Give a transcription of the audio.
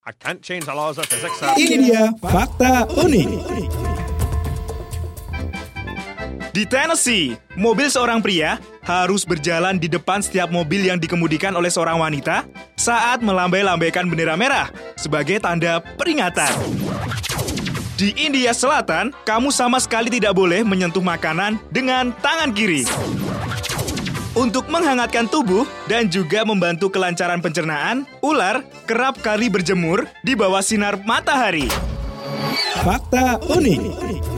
I can't change the laws of physics. Ini dia fakta unik. Di Tennessee, mobil seorang pria harus berjalan di depan setiap mobil yang dikemudikan oleh seorang wanita saat melambai-lambaikan bendera merah sebagai tanda peringatan. Di India Selatan, kamu sama sekali tidak boleh menyentuh makanan dengan tangan kiri. Untuk menghangatkan tubuh dan juga membantu kelancaran pencernaan, ular kerap kali berjemur di bawah sinar matahari. Fakta unik.